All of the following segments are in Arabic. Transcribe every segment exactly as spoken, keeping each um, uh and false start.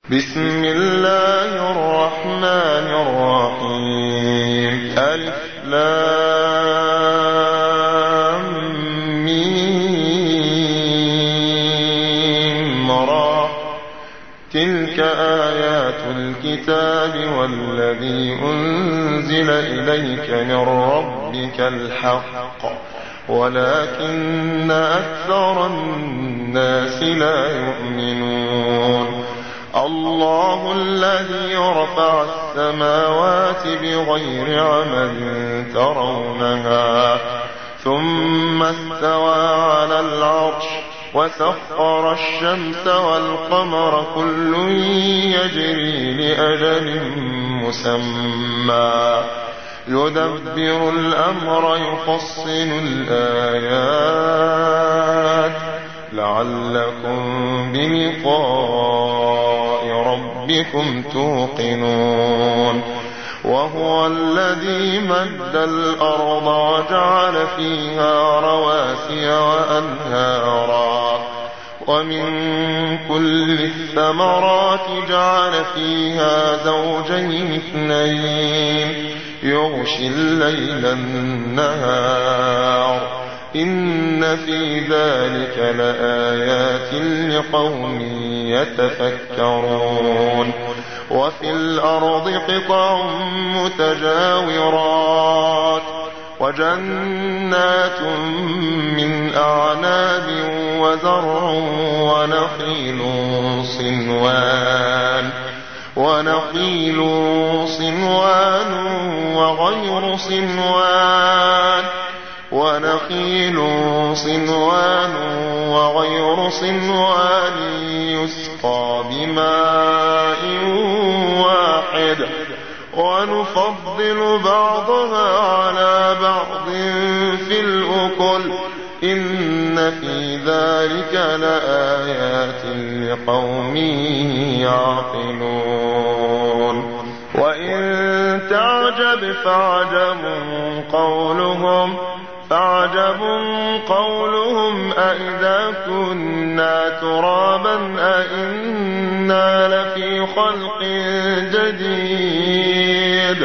بسم الله الرحمن الرحيم. ألف لام ميم را. تلك آيات الكتاب والذي أنزل إليك من ربك الحق ولكن أكثر الناس لا يؤمنون. الله الذي رفع السماوات بغير عمد ترونها ثم استوى على العرش وسخر الشمس والقمر كل يجري لأجل مسمى يدبر الأمر يفصل الآيات لعلكم بلقاء ربكم توقنون. وهو الذي مد الأرض وجعل فيها رواسي وأنهارا ومن كل الثمرات جعل فيها زوجين اثنين يغشي الليل النهار إن في ذلك لآيات لقوم يتفكرون. وفي الأرض قطع متجاورات وجنات من أعناب وزرع ونخيل صنوان ونخيل صنوان وغير صنوان ونخيل صنوان وغير صنوان يسقى بماء واحد ونفضل بعضها على بعض في الأكل إن في ذلك لآيات لقوم يعقلون. وإن تعجب فعجب قولهم فعجب قولهم أئذا كنا ترابا أئنا لفي خلق جديد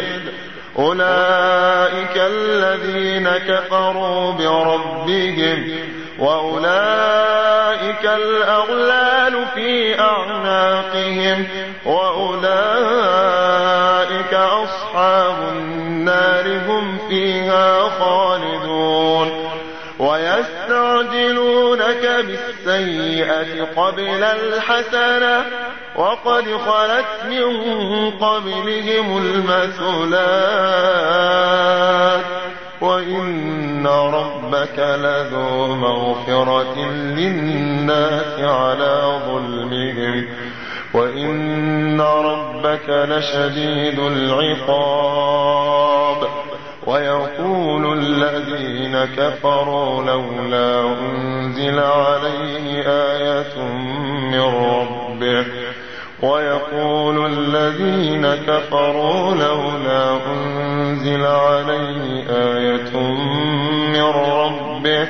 أولئك الذين كفروا بربهم وأولئك الأغلال في أعناقهم وأولئك أصحاب النار هم فيها خالدون. ويستعجلونك بالسيئة قبل الحسنة وقد خلت من قبلهم المثلات وإن ربك لذو مغفرة للناس على ظلمهم وإن ربك لشديد العقاب. ويقول الذين كفروا لولا أنزل عليه آية من ربه ويقول الذين كفروا لولا أنزل عليه آية من ربه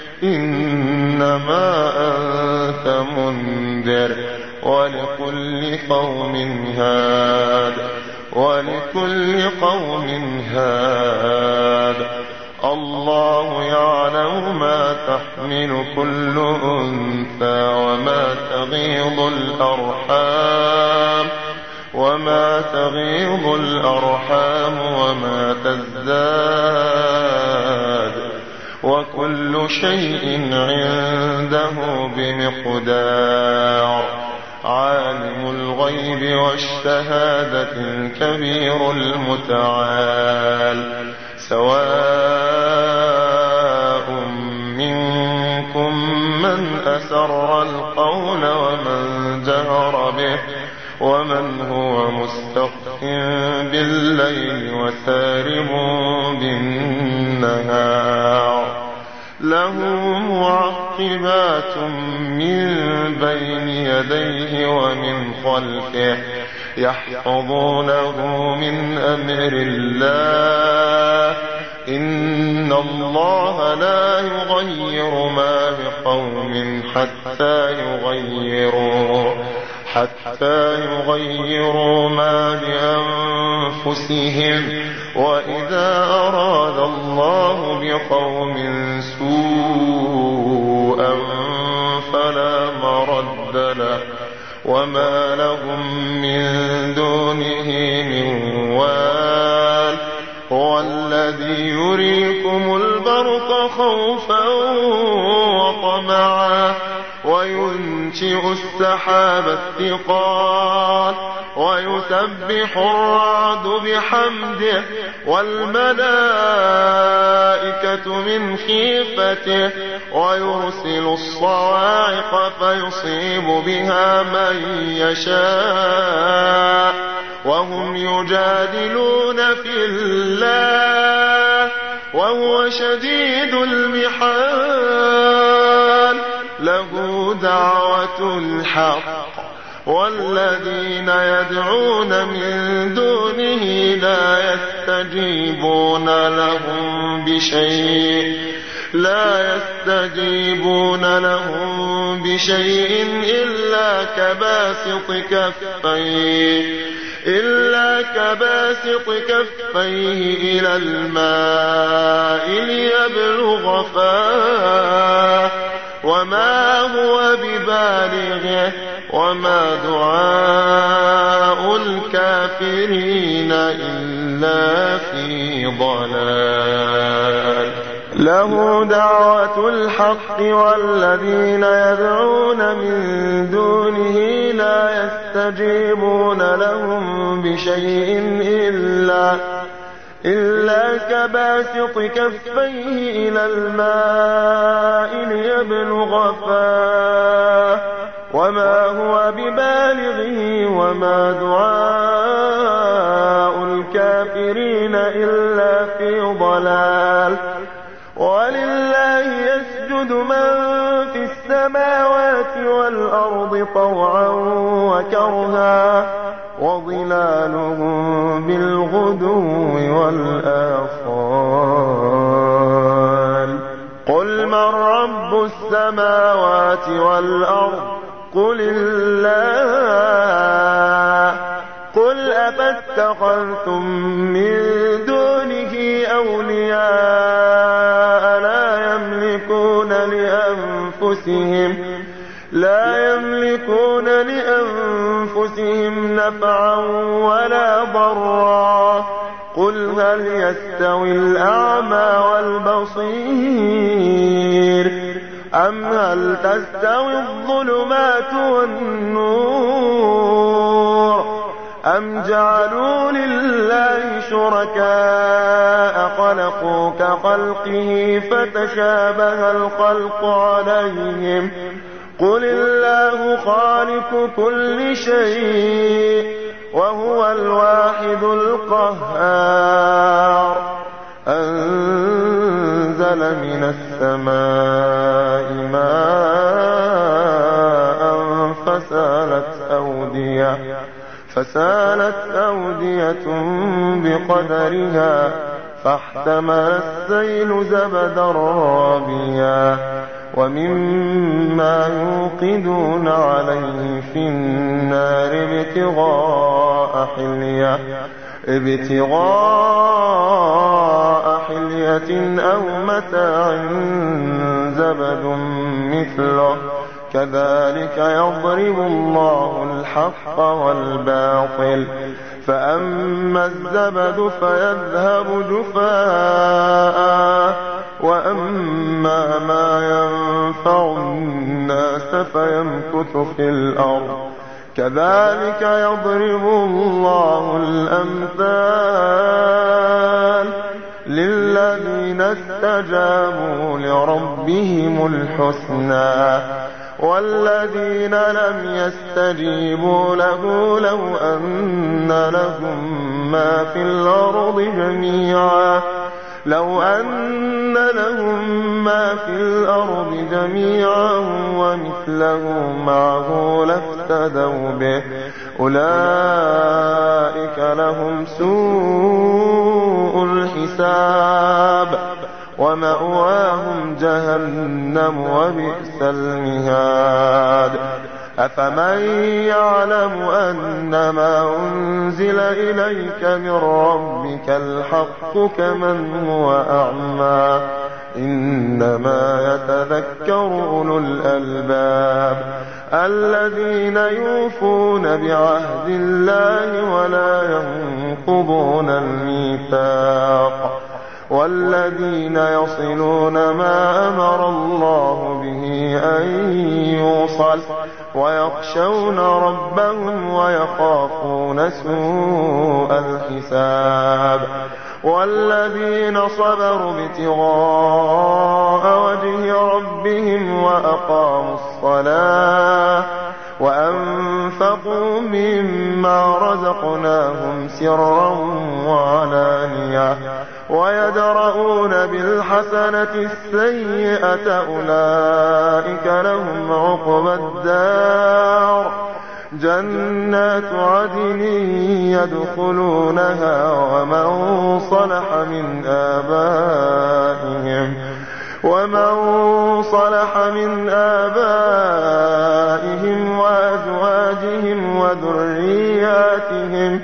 إنما أنت منذر ولكل قوم هاد ولكل قوم هاد. الله يعلم ما تحمل كل أنثى وما تغيض الأرحام وما تغيض الأرحام وما تزداد وكل شيء عنده بمقدار. عالم الغيب والشهادة الكبير المتعال. سواء منكم من أسر القول ومن جهر به ومن هو مستخف بالليل وسارب بالنهار. له معقبات من بين يديه ومن خلفه يحفظونه من أمر الله إن الله لا يغير ما بقوم حتى يغيروا حتى يغيروا ما بأنفسهم وإذا أراد الله بقوم سوءا فلا مرد له وما لهم من دونه من وال هو الذي يريكم البرق خوفا وطمعا وينشئ السحاب الثقال ويسبح الرعد بحمده والملائكة من خيفته ويرسل الصواعق فيصيب بها من يشاء وهم يجادلون في الله وهو شديد المحال له دعوة الحق والذين يدعون من دونه لا يستجيبون لهم بشيء لا يستجيبون لهم بشيء إلا كباسط كفيه إلا كباسط كفيه إلى الماء ليبلغ فاه وما هو ببالغه وما دعاء الكافرين إلا في ضلال له دعوة الحق والذين يدعون من دونه لا يستجيبون لهم بشيء إلا إلا كباسط كفيه إلى الماء ليبلغ فاه وما هو ببالغه وما دعاء الكافرين إلا في ضلال ولله يسجد من في السماوات والأرض طوعا وكرها وظلالهم بالغدو والآصال قل من رب السماوات والأرض قل الله قل أفاتخذتم من دونه أولياء لا يملكون لأنفسهم لا يملكون لأنفسهم نفعا ولا ضرا قل هل يستوي الأعمى والبصير أم هل تستوي الظلمات والنور أم جعلوا لله شركاء خلقوا كخلقه فتشابه الخلق عليهم قل الله خالق كل شيء وهو الواحد القهار أنزل من السماء ماء فسالت أودية فسالت أودية بقدرها فاحتمل السيل زبدا رابيا ومما يوقدون عليه في النار ابتغاء حلية ابتغاء حلية أو متاع زبد مثله كذلك يضرب الله الحق والباطل فأما الزبد فيذهب جفاء وأما ما ينفع الناس فيمكث في الأرض كذلك يضرب الله الأمثال للذين استجابوا لربهم الحسنى والذين لم يستجيبوا له لو أن لهم ما في الأرض جميعا لو أن لهم ما في الأرض جميعا ومثله معه لافتدوا به أولئك لهم سوء الحساب ومأواهم جهنم وبئس المهاد أفمن يعلم أنما أنزل إليك من ربك الحق كمن هو أعمى إنما يتذكر أولو الألباب الذين يوفون بعهد الله ولا ينقضون الميثاق والذين يصلون ما أمر الله به أن يوصل ويخشون ربهم ويخافون سوء الحساب والذين صبروا ابتغاء وجه ربهم وأقاموا الصلاة وأنفقوا مما رزقناهم سرا وعلانية ويدرؤون بالحسنة السيئة أولئك لهم عقبى الدار جنات عدن يدخلونها ومن صلح من آبائهم ومن صلح من آبائهم وأزواجهم وذرياتهم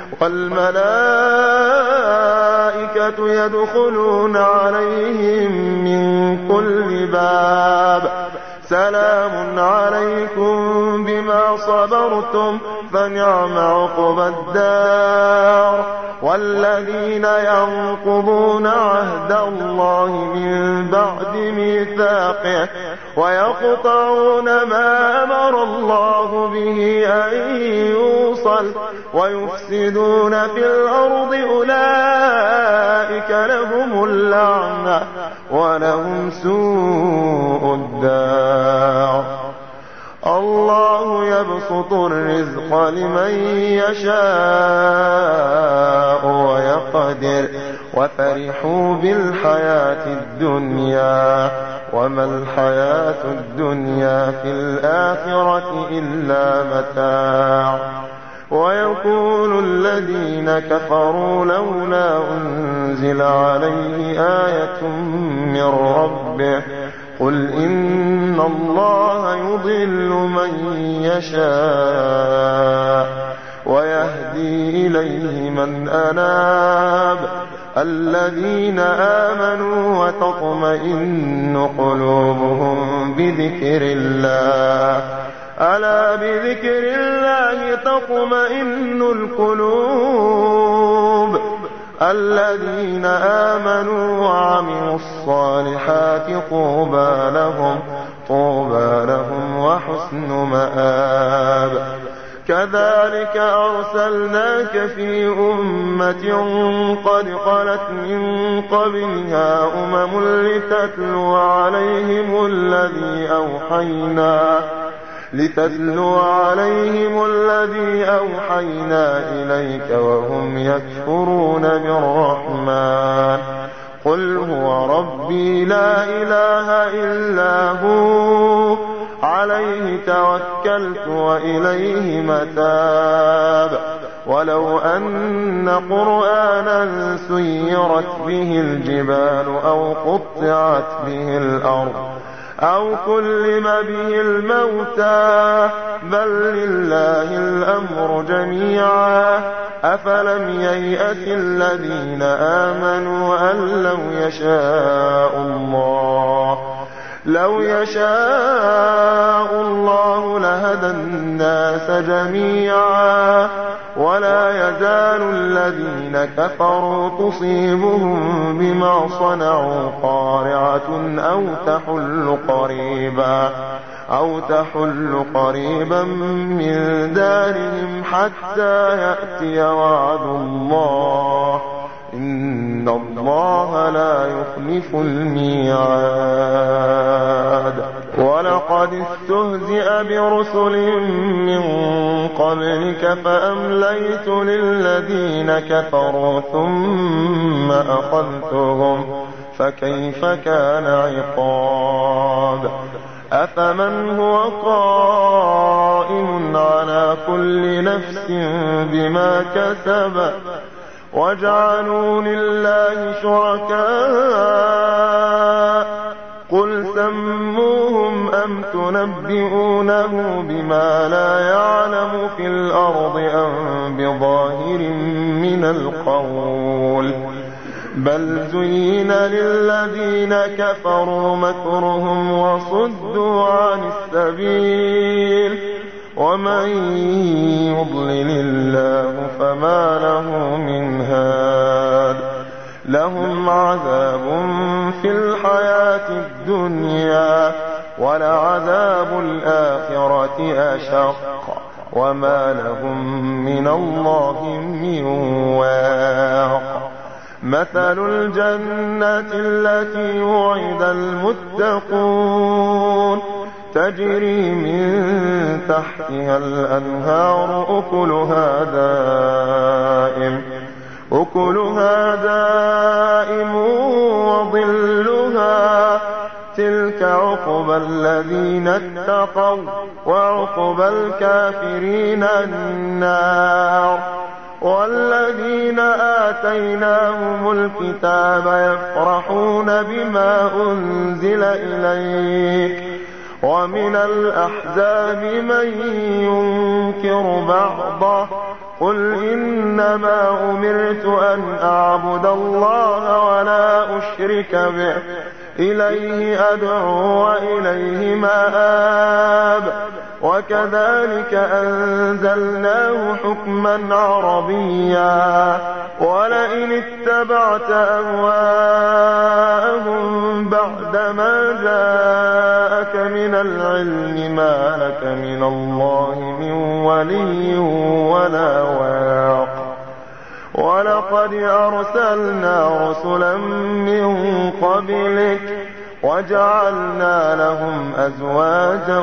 والملائكة يدخلون عليهم من كل باب سلام عليكم بما صبرتم فنعم عقبى الدار والذين ينقضون عهد الله من بعد ميثاقه ويقطعون ما أمر الله به أن يوصل ويفسدون في الأرض أولئك لهم اللعنة ولهم سوء الدار الله يبسط الرزق لمن يشاء ويقدر وفرحوا بالحياة الدنيا وما الحياة الدنيا في الآخرة إلا متاع ويقول الذين كفروا لولا أنزل عليه آية من ربه قل إن الله يضل من يشاء ويهدي إليه من أناب الذين آمنوا وتطمئن قلوبهم بذكر الله ألا بذكر الله تطمئن القلوب الذين آمنوا وعملوا الصالحات طوبى لهم طوبى لهم وحسن مآب كذلك أرسلناك في أمة قد خلت من قبلها أمم لتتلو عليهم الذي أوحينا لتتلو عليهم الذي أوحينا إليك وهم يكفرون بالرحمن قل هو ربي لا إله إلا هو عليه توكلت وإليه متاب ولو أن قرآنا سيرت به الجبال أو قطعت به الأرض أو كلم به الموتى بل لله الأمر جميعا أفلم ييأس الذين آمنوا أن لو يشاء الله لو يشاء الله لهدى الناس جميعا ولا يزال الذين كفروا تصيبهم بما صنعوا قارعة أو تحل قريبا أو تحل قريبا من دارهم حتى يأتي وعد الله إن الله لا يخلف الميعاد ولقد استهزئ برسل من قبلك فأمليت للذين كفروا ثم أخذتهم فكيف كان عقاب أفمن هو قائم على كل نفس بما كسب وجعلوا لله شركاء قل سموهم أم تنبئونه بما لا يعلم في الأرض أم بظاهر من القول بل زين للذين كفروا مكرهم وصدوا عن السبيل ومن يضلل الله فما له من هاد لهم عذاب في الحياة الدنيا ولعذاب الآخرة أشق وما لهم من الله من واق مثل الجنة التي وعد المتقون تجري من تحتها الأنهار أكلها دائم أكلها دائم وظلها تلك عقبى الذين اتقوا وعقبى الكافرين النار والذين آتيناهم الكتاب يفرحون بما أنزل إليك ومن الأحزاب من ينكر بعضه قل إنما أمرت أن أعبد الله ولا أشرك به إليه أدعو وإليه مآب وكذلك أنزلناه حكما عربيا ولئن اتبعت أهواءهم بعدما جاءك من العلم ما لك من الله من ولي ولا واق ولقد أرسلنا رسلا من قبلك وجعلنا لهم أزواجا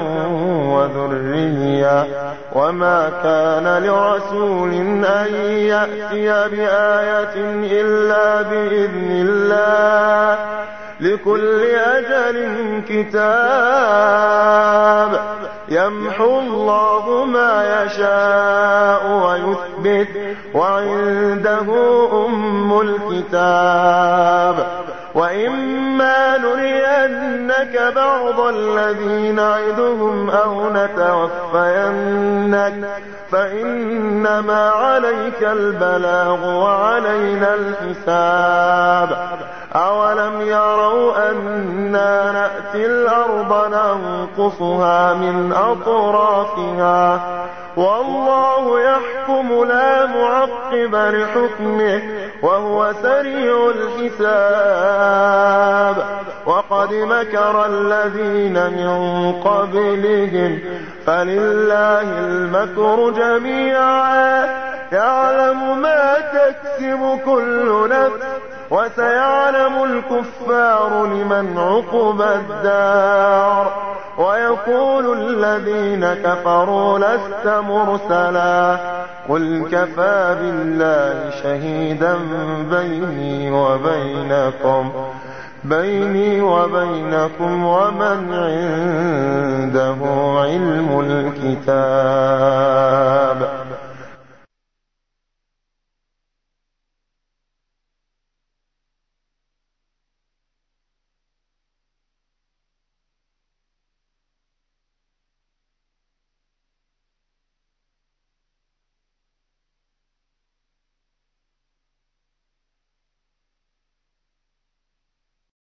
وذرية وما كان لرسول أن يأتي بآية إلا بإذن الله لكل أجل كتاب يمحو الله ما يشاء ويثبت وعنده أم الكتاب وإما نرينك بعض الذي نعدهم أو نتوفينك فإنما عليك البلاغ وعلينا الحساب أولم يروا أنا نأتي الأرض ننقصها من أطرافها والله يحكم لا معقب لحكمه وهو سريع الحساب وقد مكر الذين من قبلهم فلله المكر جميعا يعلم ما تكسب كل نفس وسيعلم الكفار لمن عقبى الدار ويقول الذين كفروا لست مرسلا قل كفى بالله شهيدا بيني وبينكم بيني وبينكم ومن عنده علم الكتاب